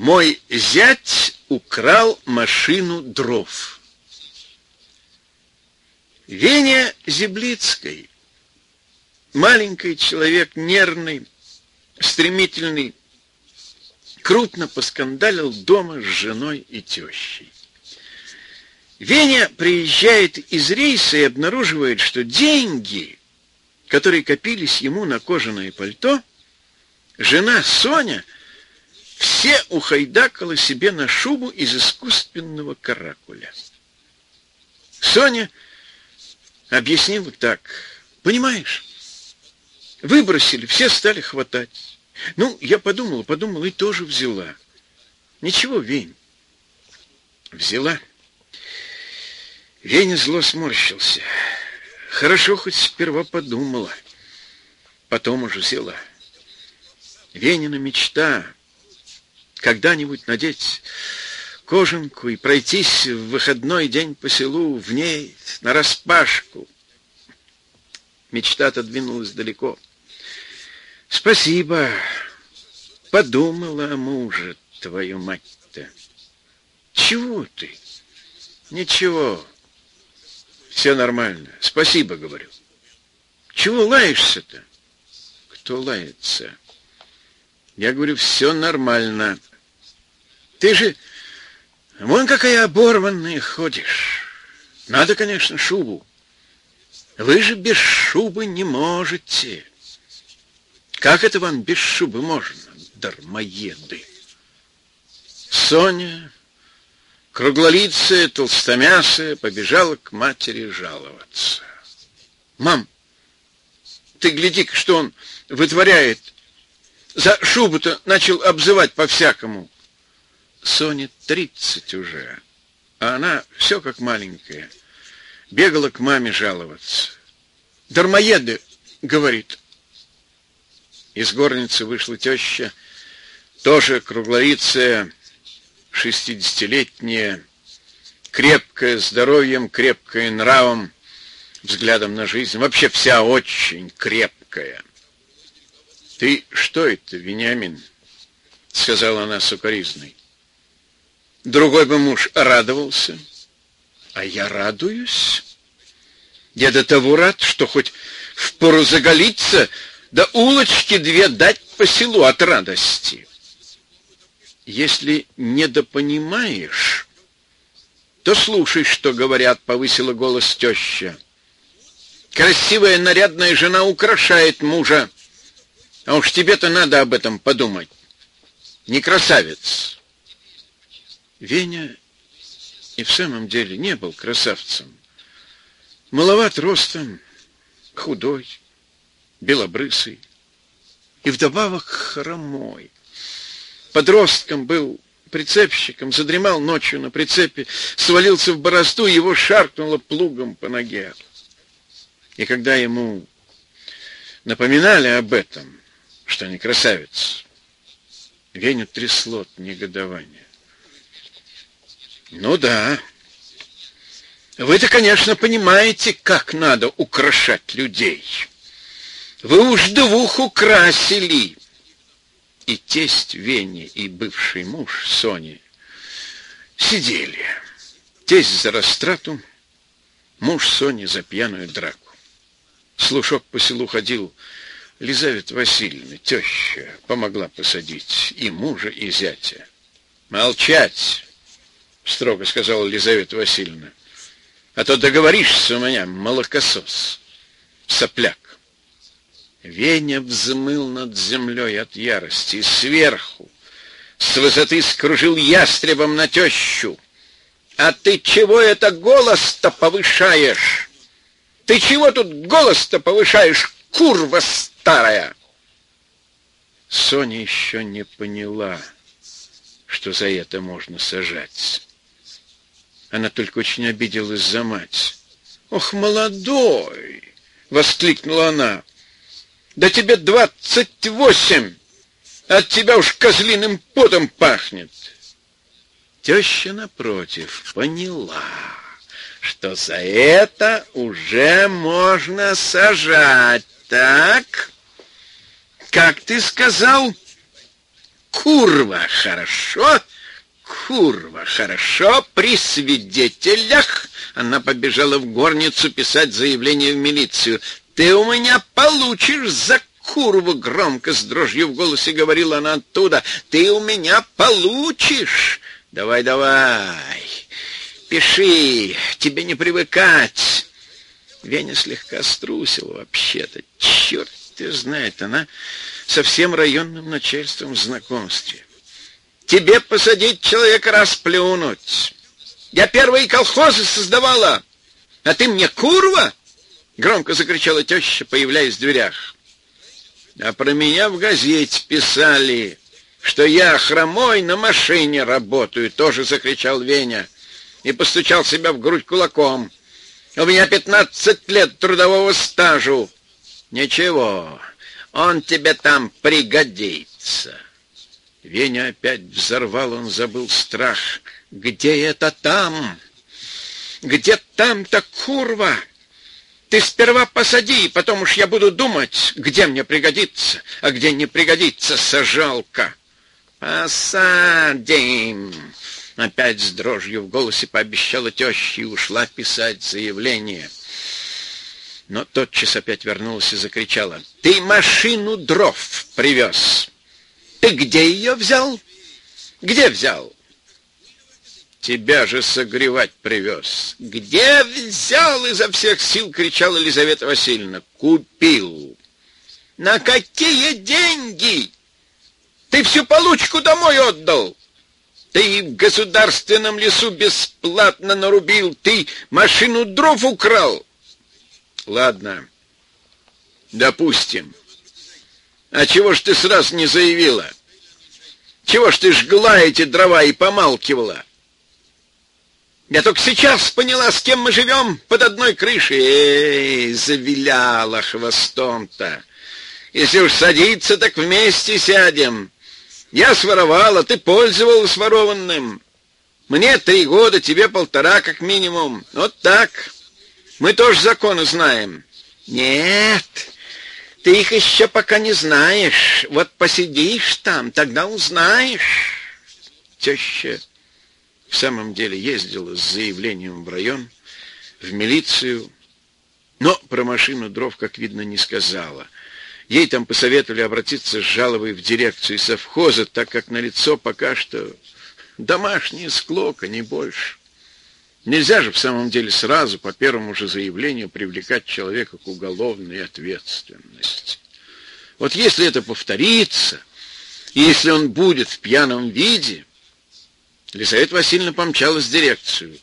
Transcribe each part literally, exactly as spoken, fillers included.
Мой зять украл машину дров. Веня Зиблицкой, маленький человек, нервный, стремительный, крупно поскандалил дома с женой и тещей. Веня приезжает из рейса и обнаруживает, что деньги, которые копились ему на кожаное пальто, жена Соня все ухайдакала себе на шубу из искусственного каракуля. Соня объяснила так: понимаешь, выбросили, все стали хватать. Ну, я подумала, подумала и тоже взяла. Ничего, Вень, взяла. Веня зло сморщился. Хорошо, хоть сперва подумала, потом уже взяла. Венина мечта когда-нибудь надеть кожанку и пройтись в выходной день по селу в ней нараспашку. Мечта отодвинулась далеко. Спасибо, подумала о муже, твою мать-то. Чего ты? Ничего, все нормально. Спасибо, говорю. Чего лаешься-то? Кто лается? Я говорю, все нормально. Ты же вон какая оборванная ходишь. Надо, конечно, шубу. Вы же без шубы не можете. Как это вам без шубы можно, дармоеды? Соня, круглолицая, толстомясая, побежала к матери жаловаться. Мам, ты гляди-ка, что он вытворяет. За шубу-то начал обзывать по-всякому. Соне тридцать уже, а она все как маленькая. Бегала к маме жаловаться. Дармоеды, говорит. Из горницы вышла теща, тоже круглолицая, шестидесятилетняя, крепкая здоровьем, крепкая нравом, взглядом на жизнь. Вообще вся очень крепкая. «Ты что это, Вениамин?» — сказала она сукоризной. Другой бы муж радовался, а я радуюсь. Я до того рад, что хоть впору заголиться, да улочки две дать по селу от радости. Если недопонимаешь, то слушай, что говорят, — повысила голос теща. Красивая нарядная жена украшает мужа, а уж тебе-то надо об этом подумать. Не красавец. Веня и в самом деле не был красавцем. Маловат ростом, худой, белобрысый и вдобавок хромой. Подростком был, прицепщиком, задремал ночью на прицепе, свалился в борозду, его шаркнуло плугом по ноге. И когда ему напоминали об этом, что не красавец, Веню трясло от негодования. Ну да, вы-то, конечно, понимаете, как надо украшать людей. Вы уж двух украсили. И тесть Вени, и бывший муж Сони сидели. Тесть за растрату, муж Сони за пьяную драку. Слушок по селу ходил. Лизавета Васильевна, теща, помогла посадить и мужа, и зятя. «Молчать!» — строго сказала Лизавета Васильевна. «А то договоришься у меня, молокосос, сопляк». Веня взмыл над землей от ярости, и сверху, с высоты скружил ястребом на тещу. «А ты чего это голос-то повышаешь? Ты чего тут голос-то повышаешь, курва старая?» Соня еще не поняла, что за это можно сажать. Она только очень обиделась за мать. «Ох, молодой!» — воскликнула она. «Да тебе двадцать восемь! От тебя уж козлиным потом пахнет!» Теща, напротив, поняла, что за это уже можно сажать. Так, как ты сказал? Курва, хорошо? Курва, хорошо, при свидетелях. Она побежала в горницу писать заявление в милицию. Ты у меня получишь за курву, громко с дрожью в голосе говорила она оттуда. Ты у меня получишь. Давай, давай, пиши, тебе не привыкать. Веня слегка струсил вообще-то. Черт ты знает, она со всем районным начальством в знакомстве. Тебе посадить человека расплюнуть. Я первые колхозы создавала, а ты мне курва? Громко закричала теща, появляясь в дверях. А про меня в газете писали, что я хромой на машине работаю, тоже закричал Веня и постучал себя в грудь кулаком. У меня пятнадцать лет трудового стажу. Ничего, он тебе там пригодится. Веня опять взорвал, он забыл страх. Где это там? Где там-то, курва? Ты сперва посади, потом уж я буду думать, где мне пригодится, а где не пригодится, сажалка. Посадим. Опять с дрожью в голосе пообещала теща и ушла писать заявление. Но тотчас опять вернулась и закричала. Ты машину дров привез. Ты где ее взял? Где взял? Тебя же согревать привез. Где взял? Изо всех сил кричала Елизавета Васильевна. Купил. На какие деньги? Ты всю получку домой отдал. Ты в государственном лесу бесплатно нарубил. Ты машину дров украл. Ладно, допустим. А чего ж ты сразу не заявила? Чего ж ты жгла эти дрова и помалкивала? Я только сейчас поняла, с кем мы живем под одной крышей. Эй, завиляла хвостом-то. Если уж садиться, так вместе сядем. Я своровала, ты пользовалась ворованным. Мне три года, тебе полтора как минимум. Вот так. Мы тоже законы знаем. Нет, ты их еще пока не знаешь. Вот посидишь там, тогда узнаешь. Теща в самом деле ездила с заявлением в район, в милицию, но про машину дров, как видно, не сказала. Ей там посоветовали обратиться с жалобой в дирекцию совхоза, так как налицо пока что домашняя склока, не больше. Нельзя же в самом деле сразу по первому же заявлению привлекать человека к уголовной ответственности. Вот если это повторится, и если он будет в пьяном виде, Елизавета Васильевна помчалась в дирекцию.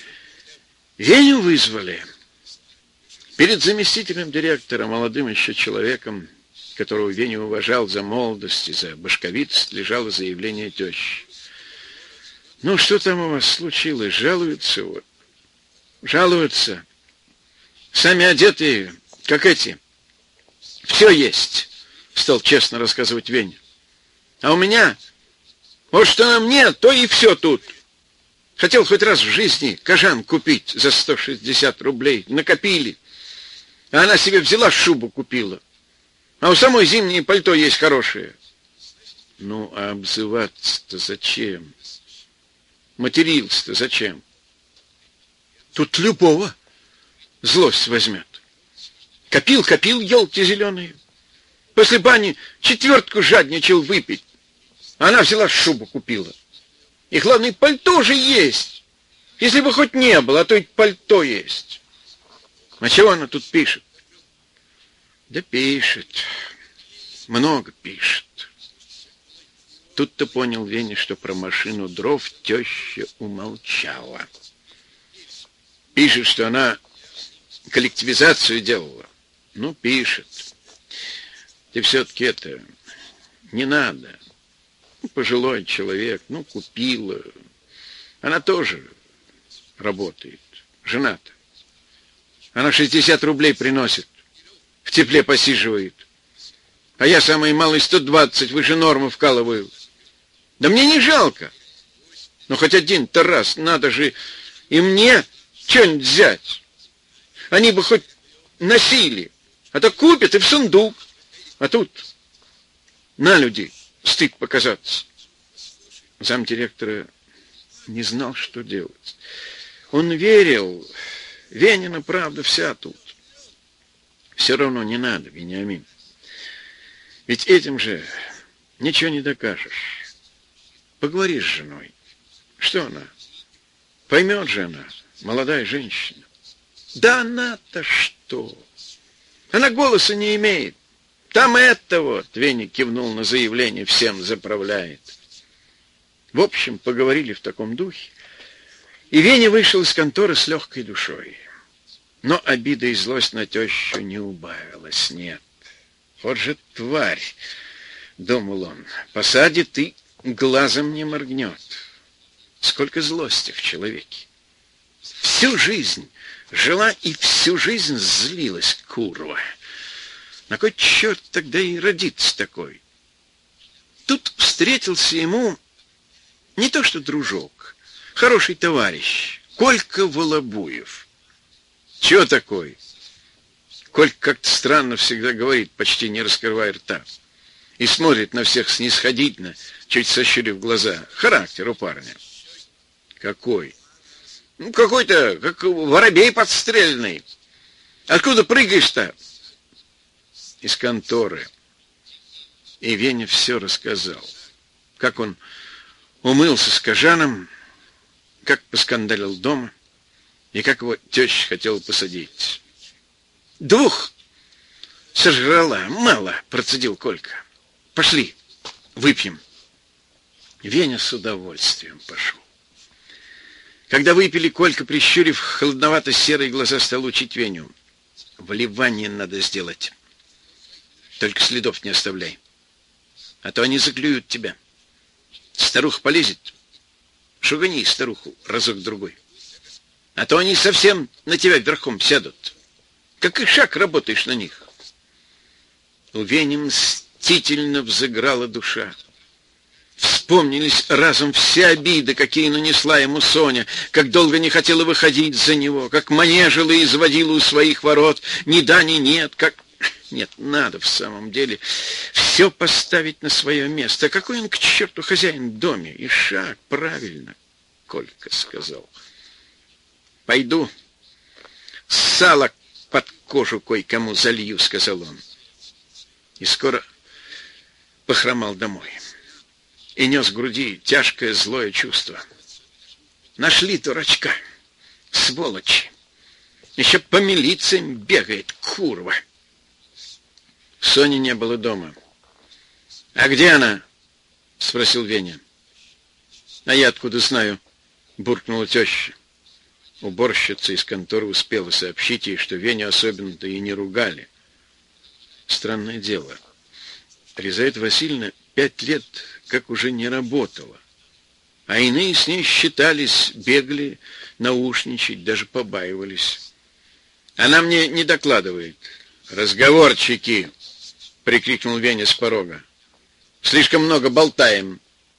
Веню вызвали. Перед заместителем директора, молодым еще человеком, которого Веня уважал за молодость и за башковитость, лежало заявление тещи. Ну, что там у вас случилось? Жалуются вот. Жалуются. Сами одетые, как эти. Все есть, стал честно рассказывать Веня. А у меня, вот что на мне, то и все тут. Хотел хоть раз в жизни кожан купить за сто шестьдесят рублей. Накопили. А она себе взяла шубу купила. А у самой зимнее пальто есть хорошее. Ну, а обзываться-то зачем? Матерился-то зачем? Тут любого злость возьмет. Копил, копил елки зеленые. После бани четвертку жадничал выпить. Она взяла шубу купила. И главное, пальто же есть. Если бы хоть не было, а то и пальто есть. А чего она тут пишет? Да пишет. Много пишет. Тут-то понял Веня, что про машину дров теща умолчала. Пишет, что она коллективизацию делала. Ну, пишет. Ты все-таки это... Не надо. Ну, пожилой человек, ну, купила. Она тоже работает. Жена-то. Она шестьдесят рублей приносит. В тепле посиживает. А я самый малый сто двадцать выше нормы вкалываю. Да мне не жалко. Но хоть один-то раз надо же и мне что-нибудь взять. Они бы хоть носили. А то купят и в сундук. А тут на, люди, стыд показаться. Замдиректора не знал, что делать. Он верил, Венина правда вся тут. Все равно не надо, Вениамин. Ведь этим же ничего не докажешь. Поговори с женой. Что она? Поймет же она, молодая женщина. Да она-то что? Она голоса не имеет. Там это вот, Веня кивнул на заявление, всем заправляет. В общем, поговорили в таком духе. И Веня вышел из конторы с легкой душой. Но обида и злость на тещу не убавилась, нет. Вот же тварь, думал он, посадит и глазом не моргнет. Сколько злости в человеке. Всю жизнь жила и всю жизнь злилась, курва. На кой черт тогда и родиться такой? Тут встретился ему не то что дружок, хороший товарищ, Колька Волобуев. Чего такой? Колька как-то странно всегда говорит, почти не раскрывая рта. И смотрит на всех снисходительно, чуть сощурив глаза. Характер у парня. Какой? Ну, какой-то, как воробей подстрельный. Откуда прыгаешь-то? Из конторы. И Веня все рассказал. Как он умылся с Кожаном, как поскандалил дома, и как его теща хотела посадить. Двух сожрала, мало, процедил Колька. Пошли, выпьем. Веня с удовольствием пошел. Когда выпили, Колька, прищурив холодновато-серые глаза, стал учить Веню. Вливание надо сделать. Только следов не оставляй. А то они заклюют тебя. Старуха полезет. Шугани старуху разок-другой. А то они совсем на тебя верхом сядут. Как и шаг работаешь на них. У Вени мстительно взыграла душа. Вспомнились разом все обиды, какие нанесла ему Соня, как долго не хотела выходить за него, как манежила и изводила у своих ворот, ни да, ни нет, как... Нет, надо в самом деле все поставить на свое место. Какой он к черту хозяин в доме? И шаг, правильно, Колька сказал. Пойду сало под кожу кое-кому залью, сказал он. И скоро похромал домой. И нес в груди тяжкое злое чувство. Нашли дурачка, сволочи. Еще по милициям бегает, курва. Сони не было дома. — А где она? — спросил Веня. — А я откуда знаю? — буркнула теща. Уборщица из конторы успела сообщить ей, что Веню особенно-то и не ругали. Странное дело. Лизавета Васильевна пять лет как уже не работала. А иные с ней считались, бегали, наушничать, даже побаивались. Она мне не докладывает. «Разговорчики!» — прикрикнул Веня с порога. «Слишком много болтаем!»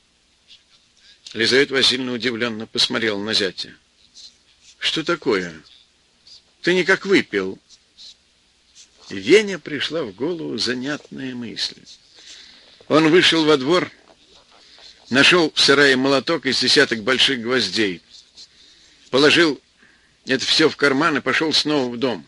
Лизавета Васильевна удивленно посмотрела на зятя. «Что такое? Ты никак выпил?» Вене пришла в голову занятная мысль. Он вышел во двор, нашел в сарае молоток из десяток больших гвоздей, положил это все в карман и пошел снова в дом.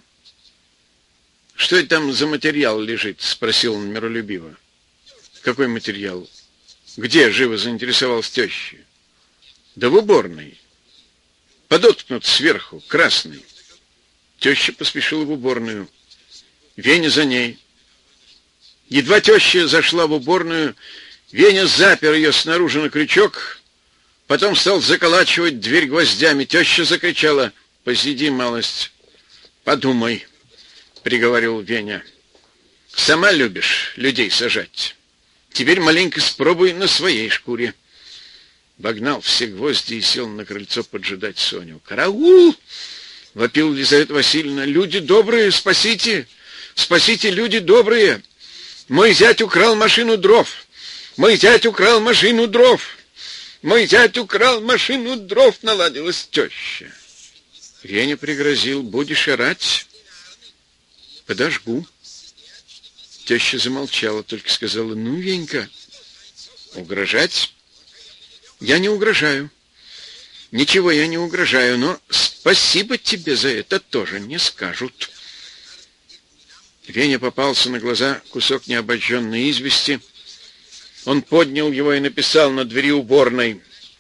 «Что это там за материал лежит?» — спросил он миролюбиво. «Какой материал? Где?» — живо заинтересовалась теща. «Да в уборной. Подоткнут сверху, красный». Теща поспешила в уборную. Веня за ней. Едва теща зашла в уборную, Веня запер ее снаружи на крючок, потом стал заколачивать дверь гвоздями. Теща закричала: «Посиди, малость, подумай», — приговорил Веня. «Сама любишь людей сажать. Теперь маленько спробуй на своей шкуре». Вогнал все гвозди и сел на крыльцо поджидать Соню. «Караул!» — вопил Лизавета Васильевна. «Люди добрые, спасите! Спасите, люди добрые! Мой зять украл машину дров! Мой зять украл машину дров! Мой зять украл машину дров!» — наладилась теща. Веня пригрозил: «Будешь орать, подожгу». Теща замолчала, только сказала: «Ну, Венька, Угрожать? Я не угрожаю. Ничего я не угрожаю, но спасибо тебе за это тоже не скажут. Вене попался на глаза кусок необожженной извести. Он поднял его и написал на двери уборной: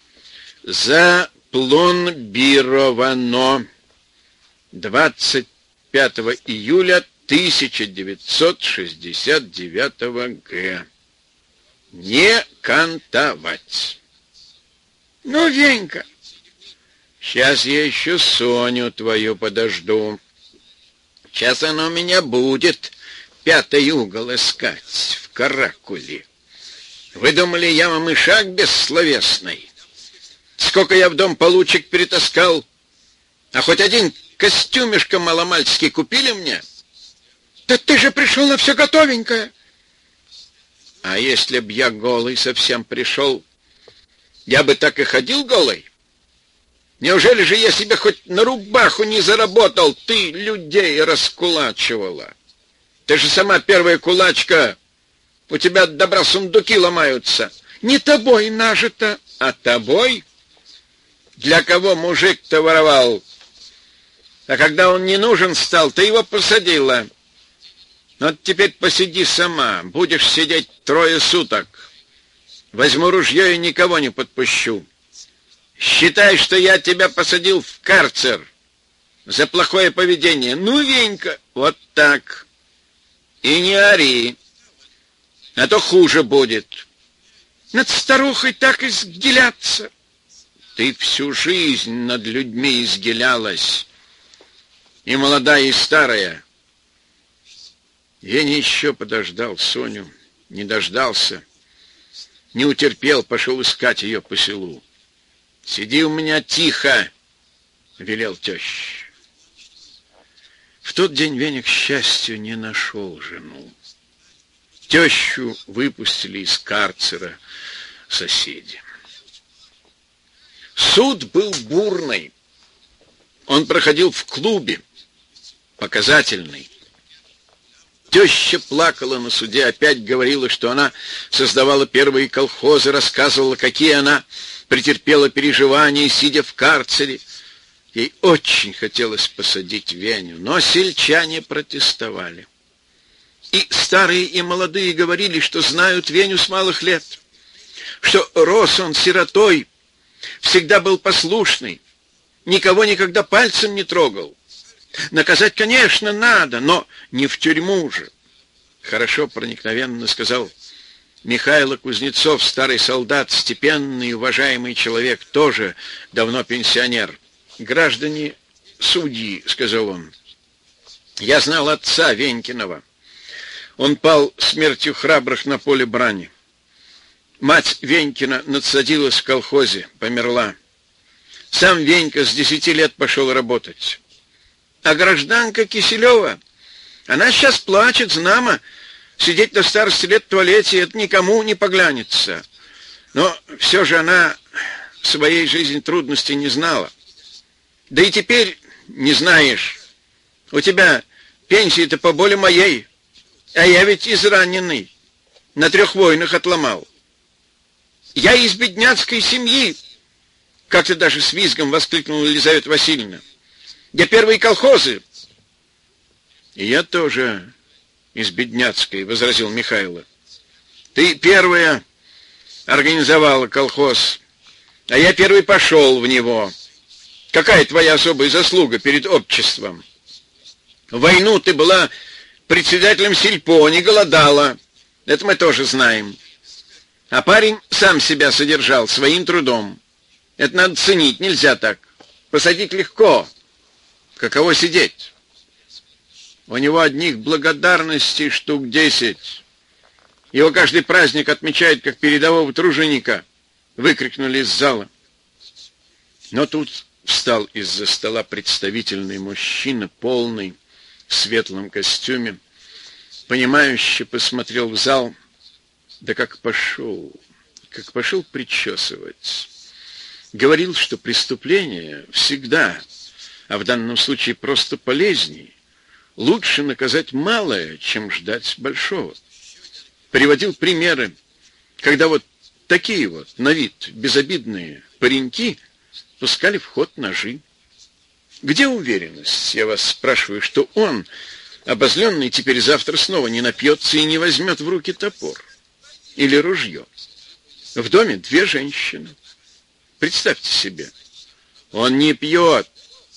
«Запломбировано двадцать пятого июля тысяча девятьсот шестьдесят девятого года. Не кантовать». Ну, Венька, сейчас я еще Соню твою подожду. Сейчас она у меня будет пятый угол искать в каракуле. Вы думали, я вам и шаг бессловесный? Сколько я в дом получек перетаскал, а хоть один костюмишко маломальский купили мне? Да ты же пришел на все готовенькое. А если б я голый совсем пришел, я бы так и ходил голый? Неужели же я себе хоть на рубаху не заработал? Ты людей раскулачивала. Ты же сама первая кулачка. У тебя от добра сундуки ломаются. Не тобой нажито, а тобой? Для кого мужик-то воровал? А когда он не нужен стал, ты его посадила. Вот теперь посиди сама. Будешь сидеть трое суток. Возьму ружье и никого не подпущу. Считай, что я тебя посадил в карцер за плохое поведение. Ну, Венька, вот так. И не ори, а то хуже будет. Над старухой так изгиляться. Ты всю жизнь над людьми изгилялась. И молодая, и старая. Веня еще подождал Соню, не дождался. Не утерпел, пошел искать ее по селу. «Сиди у меня тихо!» — велел теща. В тот день Веня, к счастью, не нашел жену. Тещу выпустили из карцера соседи. Суд был бурный. Он проходил в клубе, показательный. Теща плакала на суде, опять говорила, что она создавала первые колхозы, рассказывала, какие она претерпела переживания, сидя в карцере. Ей очень хотелось посадить Веню, но сельчане протестовали. И старые, и молодые говорили, что знают Веню с малых лет, что рос он сиротой, всегда был послушный, никого никогда пальцем не трогал. Наказать, конечно, надо, но не в тюрьму же. Хорошо, проникновенно сказал Михайло Кузнецов, старый солдат, степенный, уважаемый человек, тоже давно пенсионер. «Граждане судьи», — сказал он, — «я знал отца Венькиного. Он пал смертью храбрых на поле брани. Мать Венькина надсадилась в колхозе, померла. Сам Венька с десяти лет пошел работать. А гражданка Киселева, она сейчас плачет, знамо, сидеть до старости лет в туалете, это никому не поглянется. Но все же она в своей жизни трудностей не знала. Да и теперь не знаешь. У тебя пенсия-то поболее моей, а я ведь израненный, на трех войнах отломал. Я из бедняцкой семьи, как-то даже с визгом воскликнула Елизавета Васильевна. Я первые колхозы. И я тоже из бедняцкой, возразил Михайло. Ты первая организовала колхоз, а я первый пошел в него. Какая твоя особая заслуга перед обществом? В войну ты была председателем сельпо, не голодала. Это мы тоже знаем. А парень сам себя содержал своим трудом. Это надо ценить, нельзя так. Посадить легко. Каково сидеть? У него одних благодарностей штук десять. Его каждый праздник отмечает как передового труженика. Выкрикнули из зала. Но тут встал из-за стола представительный мужчина, полный, в светлом костюме, понимающе посмотрел в зал, да как пошел, как пошел причесывать. Говорил, что преступление всегда, а в данном случае просто полезнее, лучше наказать малое, чем ждать большого. Приводил примеры, когда вот такие вот, на вид, безобидные пареньки пускали в ход ножи. Где уверенность, я вас спрашиваю, что он, обозленный, теперь завтра снова не напьется и не возьмет в руки топор или ружье? В доме две женщины. Представьте себе, он не пьет.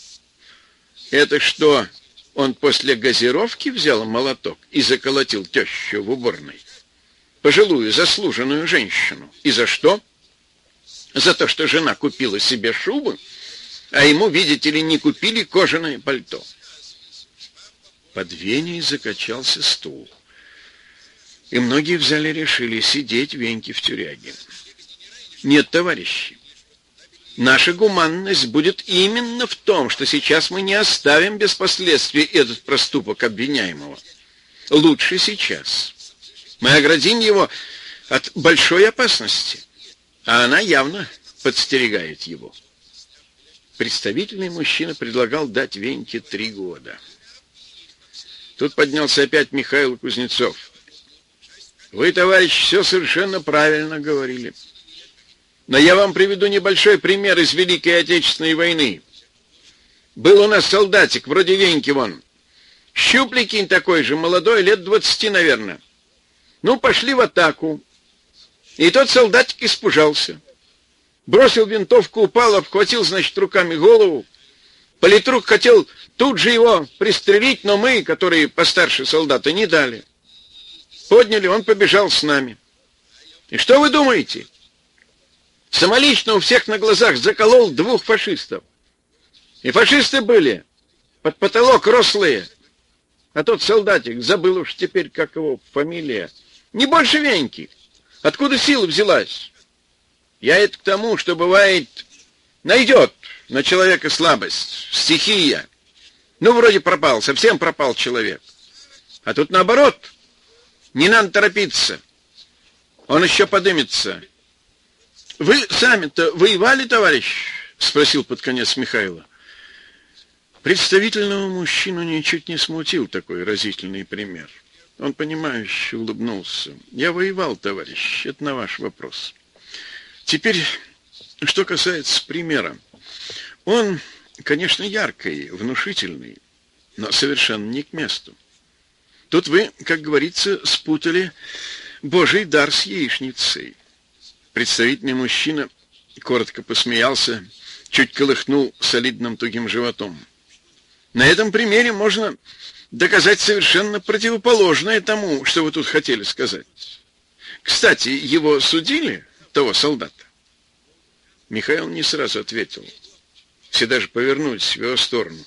Это что, он после газировки взял молоток и заколотил тещу в уборной? Пожилую, заслуженную женщину. И за что? За то, что жена купила себе шубу, а ему, видите ли, не купили кожаное пальто. Под Веней закачался стул. И многие в зале решили сидеть Веньке в тюряге. Нет, товарищи, наша гуманность будет именно в том, что сейчас мы не оставим без последствий этот проступок обвиняемого. Лучше сейчас. Мы оградим его от большой опасности, а она явно подстерегает его. Представительный мужчина предлагал дать Веньке три года. Тут поднялся опять Михаил Кузнецов. Вы, товарищ, все совершенно правильно говорили. Но я вам приведу небольшой пример из Великой Отечественной войны. Был у нас солдатик, вроде Веньки вон. Щупленький такой же, молодой, лет двадцати, наверное. Ну, пошли в атаку. И тот солдатик испужался. Бросил винтовку, упал, обхватил, значит, руками голову. Политрук хотел тут же его пристрелить, но мы, которые постарше солдата, не дали. Подняли, он побежал с нами. И что вы думаете? Самолично у всех на глазах заколол двух фашистов. И фашисты были под потолок рослые. А тот солдатик, забыл уж теперь, как его фамилия, не больше Веньки. Откуда сила взялась? Я это к тому, что бывает, найдет на человека слабость, стихия. Ну, вроде пропал, совсем пропал человек. А тут наоборот, не надо торопиться. Он еще подымется. Вы сами-то воевали, товарищ? Спросил под конец Михаила. Представительного мужчину ничуть не смутил такой разительный пример. Он, понимающе улыбнулся. Я воевал, товарищ, это на ваш вопрос. Теперь, что касается примера. Он, конечно, яркий, внушительный, но совершенно не к месту. Тут вы, как говорится, спутали Божий дар с яичницей. Представительный мужчина коротко посмеялся, чуть колыхнул солидным тугим животом. На этом примере можно доказать совершенно противоположное тому, что вы тут хотели сказать. Кстати, его судили, того солдата? Михаил не сразу ответил. Все даже повернулись в его сторону.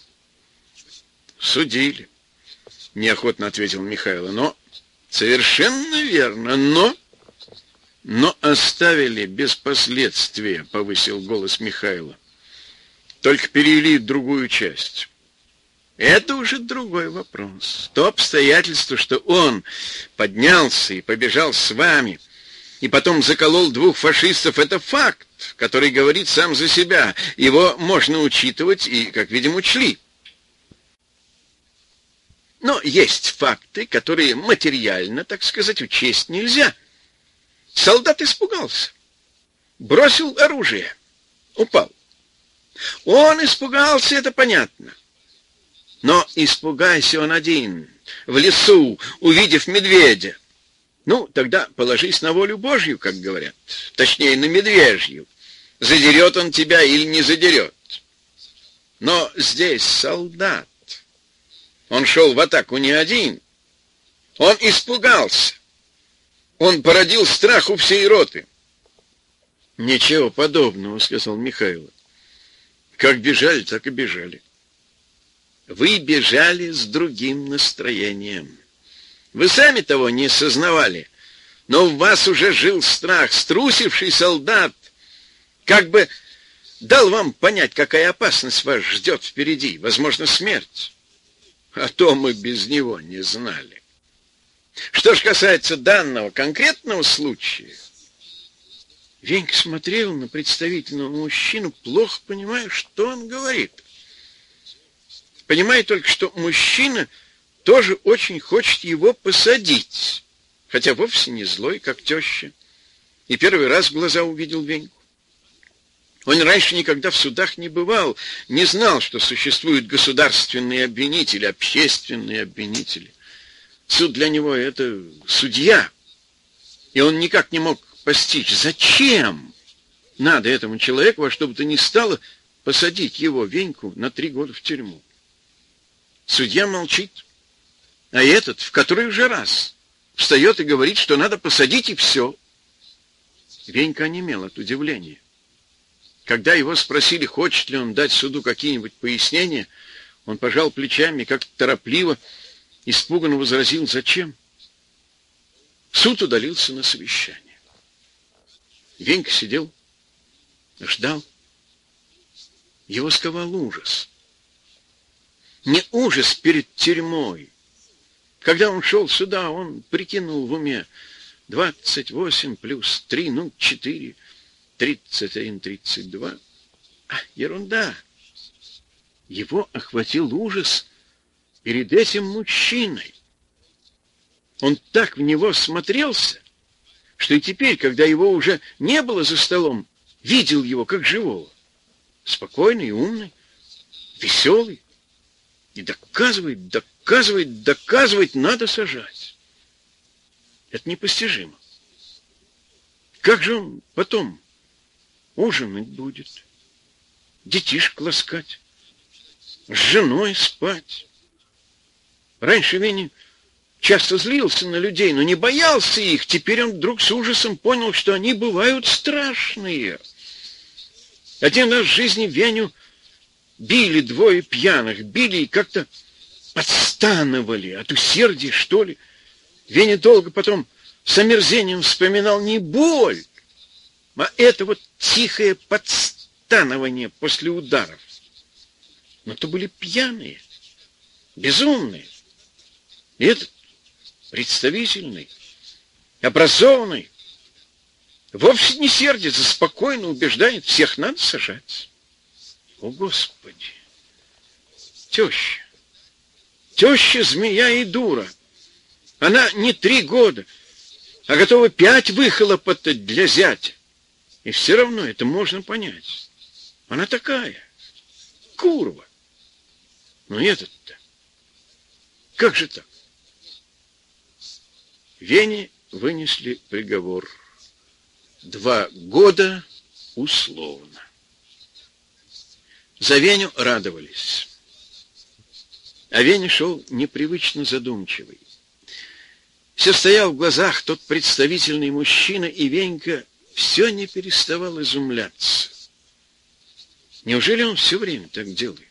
Судили, неохотно ответил Михаил. Но, совершенно верно, но... Но оставили без последствия, повысил голос Михаила. Только перевели в другую часть. Это уже другой вопрос. То обстоятельство, что он поднялся и побежал с вами, и потом заколол двух фашистов, это факт, который говорит сам за себя. Его можно учитывать и, как видим, учли. Но есть факты, которые материально, так сказать, учесть нельзя. Солдат испугался, бросил оружие, упал. Он испугался, это понятно. Но испугайся он один, в лесу, увидев медведя. Ну, тогда положись на волю Божью, как говорят, точнее, на медвежью. Задерет он тебя или не задерет. Но здесь солдат. Он шел в атаку не один. Он испугался. Он породил страх у всей роты. Ничего подобного, сказал Михаил. Как бежали, так и бежали. Вы бежали с другим настроением. Вы сами того не сознавали, но в вас уже жил страх. Струсивший солдат как бы дал вам понять, какая опасность вас ждет впереди, возможно, смерть. А то мы без него не знали. Что ж касается данного конкретного случая, Венька смотрел на представительного мужчину, плохо понимая, что он говорит. Понимая только, что мужчина тоже очень хочет его посадить, хотя вовсе не злой, как теща. и первый раз в глаза увидел Веньку. Он раньше никогда в судах не бывал, не знал, что существуют государственные обвинители, общественные обвинители. Суд для него — это судья. И он никак не мог постичь, зачем надо этому человеку во что бы то ни стало посадить его, Веньку, на три года в тюрьму. Судья молчит, а этот в который уже раз встает и говорит, что надо посадить, и все. Венька онемел от удивления. Когда его спросили, хочет ли он дать суду какие-нибудь пояснения, он пожал плечами, как-то торопливо, испуганно возразил: зачем? Суд удалился на совещание. Венька сидел, ждал. Его сковал ужас. Не ужас перед тюрьмой. Когда он шел сюда, он прикинул в уме: двадцать восемь плюс три, ну, четыре. тридцать один, тридцать два. А, ерунда. Его охватил ужас перед этим мужчиной. Он так в него смотрелся, что и теперь, когда его уже не было за столом, видел его как живого. Спокойный, умный, веселый. И доказывает, доказывает, доказывает, надо сажать. Это непостижимо. Как же он потом ужинать будет, детишек ласкать, с женой спать? Раньше Веня часто злился на людей, но не боялся их. Теперь он вдруг с ужасом понял, что они бывают страшные. Один раз в жизни Веню били двое пьяных, били и как-то подстанывали от усердия, что ли. Веня долго потом с омерзением вспоминал не боль, а это вот тихое подстанывание после ударов. Но то были пьяные, безумные. И этот представительный, образованный, вовсе не сердится, спокойно убеждает: всех надо сажать. О, Господи! Теща, теща змея и дура. Она не три года, а готова пять выхлопотать для зятя. И все равно это можно понять. Она такая, курва. Но этот-то, как же так? Вене вынесли приговор: два года условно. За Веню радовались. А Веня шел непривычно задумчивый. Все стоял в глазах тот представительный мужчина, и Венька все не переставал изумляться. Неужели он все время так делает?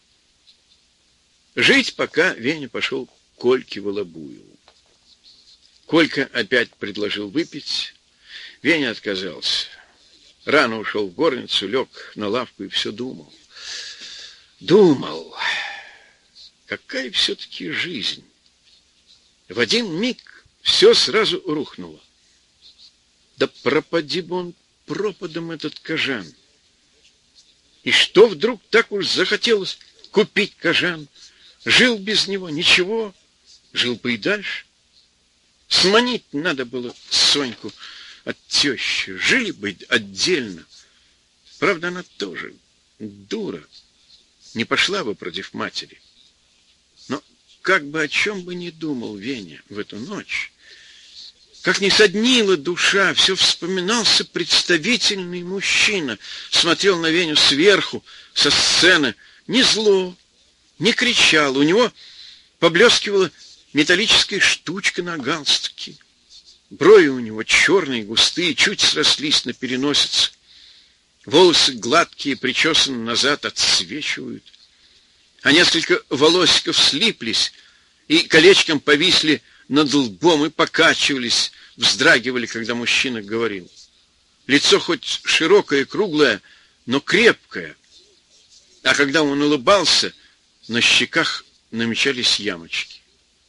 Жить пока Веня пошел к Кольке Волобуеву. Колька опять предложил выпить. Веня отказался. Рано ушел в горницу, лег на лавку и все думал. Думал, какая все-таки жизнь. В один миг все сразу рухнуло. Да пропади бы он пропадом, этот Кожан. И что вдруг так уж захотелось купить Кожан? Жил без него, ничего, жил бы и дальше. Сманить надо было Соньку от тещи, жили бы отдельно. Правда, она тоже дура, не пошла бы против матери. Но как бы о чем бы ни думал Веня в эту ночь, как ни соднила душа, все вспоминался представительный мужчина, смотрел на Веню сверху, со сцены, не зло, не кричал, у него поблескивала металлическая штучка на галстуке. Брови у него черные, густые, чуть срослись на переносице. Волосы гладкие, причесаны назад, отсвечивают. А несколько волосиков слиплись и колечком повисли над лбом и покачивались, вздрагивали, когда мужчина говорил. Лицо хоть широкое, круглое, но крепкое. А когда он улыбался, на щеках намечались ямочки.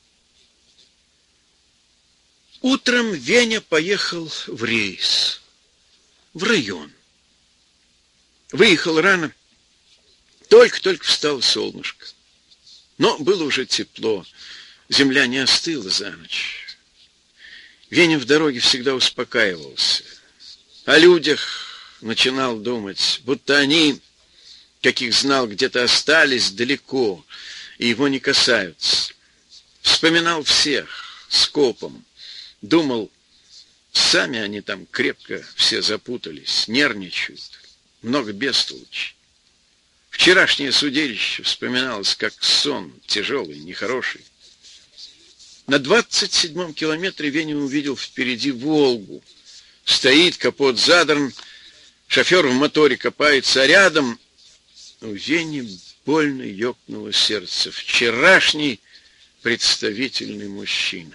Утром Веня поехал в рейс, в район. Выехал рано, только-только встало солнышко. Но было уже тепло, земля не остыла за ночь. Веня в дороге всегда успокаивался. О людях начинал думать, будто они, каких знал, где-то остались далеко и его не касаются. Вспоминал всех скопом, думал, сами они там крепко все запутались, нервничают, много бестолочи. Вчерашнее судилище вспоминалось как сон, тяжелый, нехороший. На двадцать седьмом километре Веня увидел впереди «Волгу». Стоит, капот задран, шофер в моторе копается, а рядом у Вени больно ёкнуло сердце. Вчерашний представительный мужчина.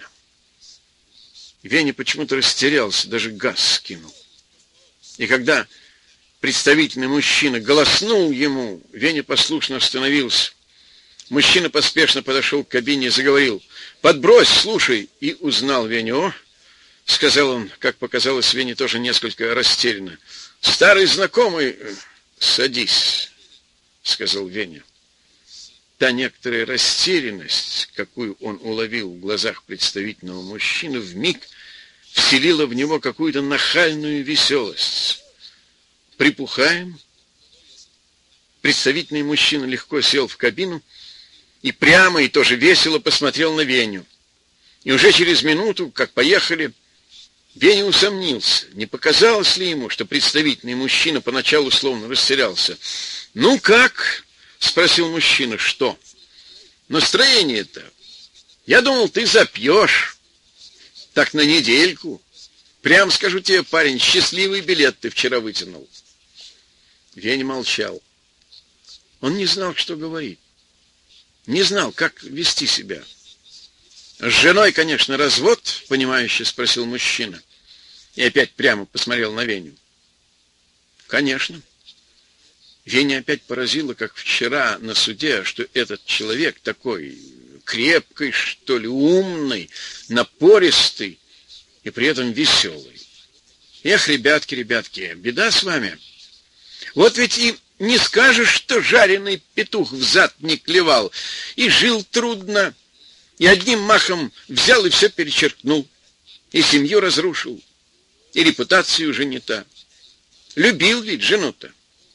Веня почему-то растерялся, даже газ скинул. И когда представительный мужчина голоснул ему, Веня послушно остановился. Мужчина поспешно подошел к кабине и заговорил: «Подбрось, слушай!» И узнал Веню. «О!» — сказал он, как показалось Вене тоже несколько растерянно. «Старый знакомый!» «Садись!» — сказал Веня. Та некоторая растерянность, какую он уловил в глазах представительного мужчины, вмиг вселила в него какую-то нахальную веселость. «Припухаем?» Представительный мужчина легко сел в кабину и прямо и тоже весело посмотрел на Веню. И уже через минуту, как поехали, Веня усомнился, не показалось ли ему, что представительный мужчина поначалу словно растерялся. «Ну как?» — спросил мужчина. «Что? Настроение-то? Я думал, ты запьешь. Так на недельку. Прям скажу тебе, парень, счастливый билет ты вчера вытянул». Веня молчал. Он не знал, что говорить. Не знал, как вести себя. «С женой, конечно, развод?» — понимающе спросил мужчина. И опять прямо посмотрел на Веню. «Конечно». Веня опять поразило, как вчера на суде, что этот человек такой крепкий, что ли, умный, напористый и при этом веселый. «Эх, ребятки, ребятки, беда с вами. Вот ведь и не скажешь, что жареный петух в зад не клевал, и жил трудно, и одним махом взял и все перечеркнул, и семью разрушил, и репутацию уже не та. Любил ведь жену-то».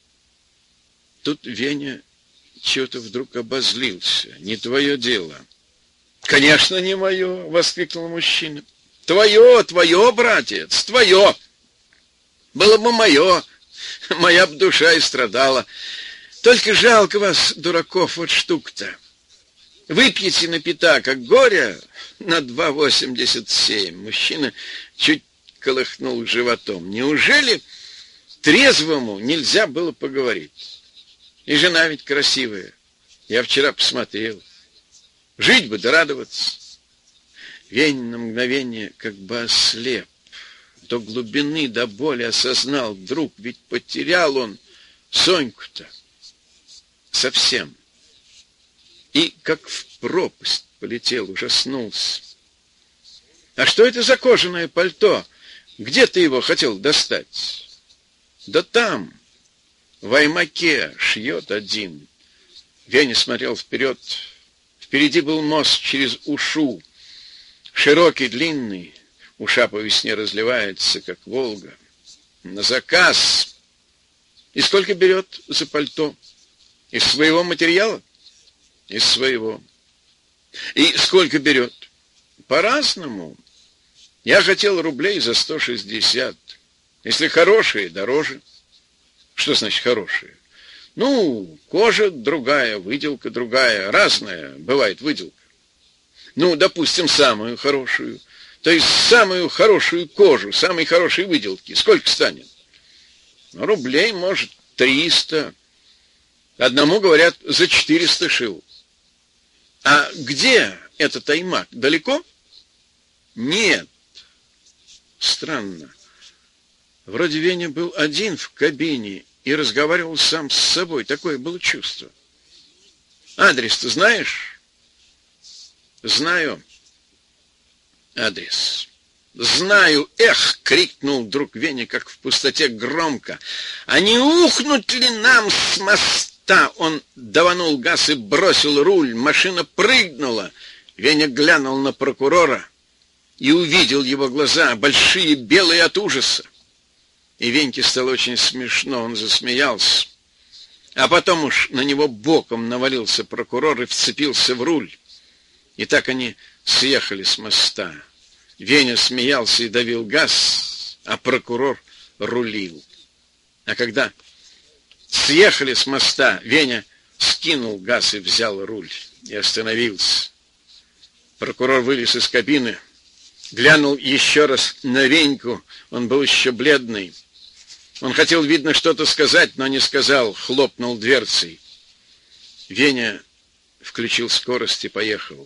Тут Веня чего-то вдруг обозлился. «Не твое дело». «Конечно, не мое!» — воскликнул мужчина. «Твое, твое, братец, твое! Было бы мое, моя б душа и страдала. Только жалко вас, дураков, вот штука-то. Выпьете на пятак, как горя, на два восемьдесят семь». Мужчина чуть колыхнул животом. «Неужели трезвому нельзя было поговорить? И жена ведь красивая. Я вчера посмотрел. Жить бы да радоваться». Веня на мгновение как бы ослеп. До глубины, до боли осознал вдруг, ведь потерял он Соньку-то совсем. И как в пропасть полетел, ужаснулся. «А что это за кожаное пальто? Где ты его хотел достать?» «Да там, в Аймаке, шьет один». Веня смотрел вперед. Впереди был мост через Ушу. Широкий, длинный. Уша по весне разливается, как Волга. На заказ. И сколько берет за пальто? Из своего материала? Из своего. И сколько берет? По-разному. Я хотел рублей за сто шестьдесят. Если хорошие, дороже. Что значит хорошие? Ну, кожа другая, выделка другая, разная бывает выделка. Ну, допустим, самую хорошую. То есть самую хорошую кожу, самой хорошей выделки. Сколько станет? Ну, рублей, может, триста. Одному, говорят, за четыреста шил. А где этот Аймак? Далеко? Нет. Странно. Вроде Веня был один в кабине и разговаривал сам с собой. Такое было чувство. «Адрес ты знаешь?» «Знаю адрес». «Знаю!» «Эх!» — крикнул вдруг Веня, как в пустоте, громко. «А не ухнуть ли нам с моста?» Он даванул газ и бросил руль. Машина прыгнула. Веня глянул на прокурора и увидел его глаза, большие, белые от ужаса. И Веньке стало очень смешно, он засмеялся. А потом уж на него боком навалился прокурор и вцепился в руль. И так они съехали с моста. Веня смеялся и давил газ, а прокурор рулил. А когда съехали с моста, Веня скинул газ и взял руль. И остановился. Прокурор вылез из кабины, глянул еще раз на Веньку. Он был еще бледный. Он хотел, видно, что-то сказать, но не сказал, хлопнул дверцей. Веня включил скорость и поехал.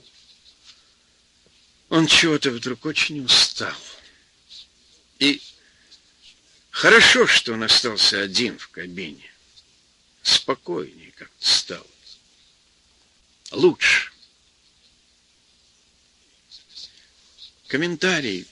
Он чего-то вдруг очень устал. И хорошо, что он остался один в кабине. Спокойнее как-то стало. Лучше. Комментарий.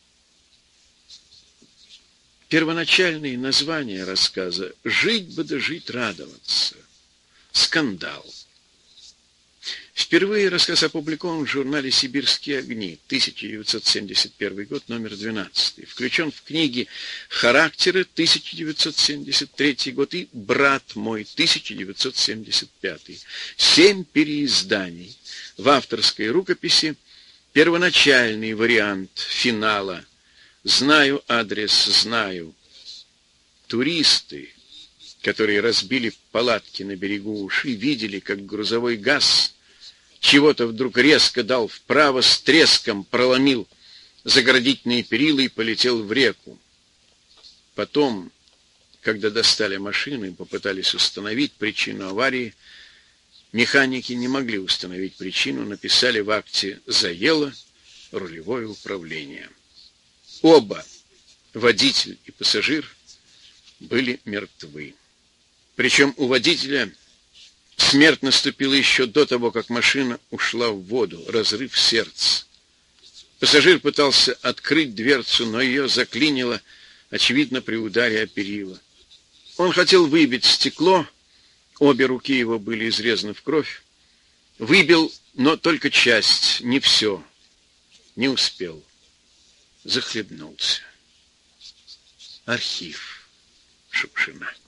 Первоначальные названия рассказа «Жить бы да жить радоваться». Скандал. Впервые рассказ опубликован в журнале «Сибирские огни», тысяча девятьсот семьдесят первый год, номер двенадцатый. Включен в книги «Характеры», тысяча девятьсот семьдесят третий год, и «Брат мой», тысяча девятьсот семьдесят пятый. Семь переизданий. В авторской рукописи первоначальный вариант финала. Знаю адрес, знаю. Туристы, которые разбили палатки на берегу Уши, видели, как грузовой газ чего-то вдруг резко дал вправо, с треском проломил заградительные перила и полетел в реку. Потом, когда достали машину и попытались установить причину аварии, механики не могли установить причину, написали в акте «Заело рулевое управление». Оба, водитель и пассажир, были мертвы. Причем у водителя смерть наступила еще до того, как машина ушла в воду, разрыв сердца. Пассажир пытался открыть дверцу, но ее заклинило, очевидно, при ударе о перила. Он хотел выбить стекло, обе руки его были изрезаны в кровь. Выбил, но только часть, не все. Не успел. Захлебнулся. Архив Шукшина.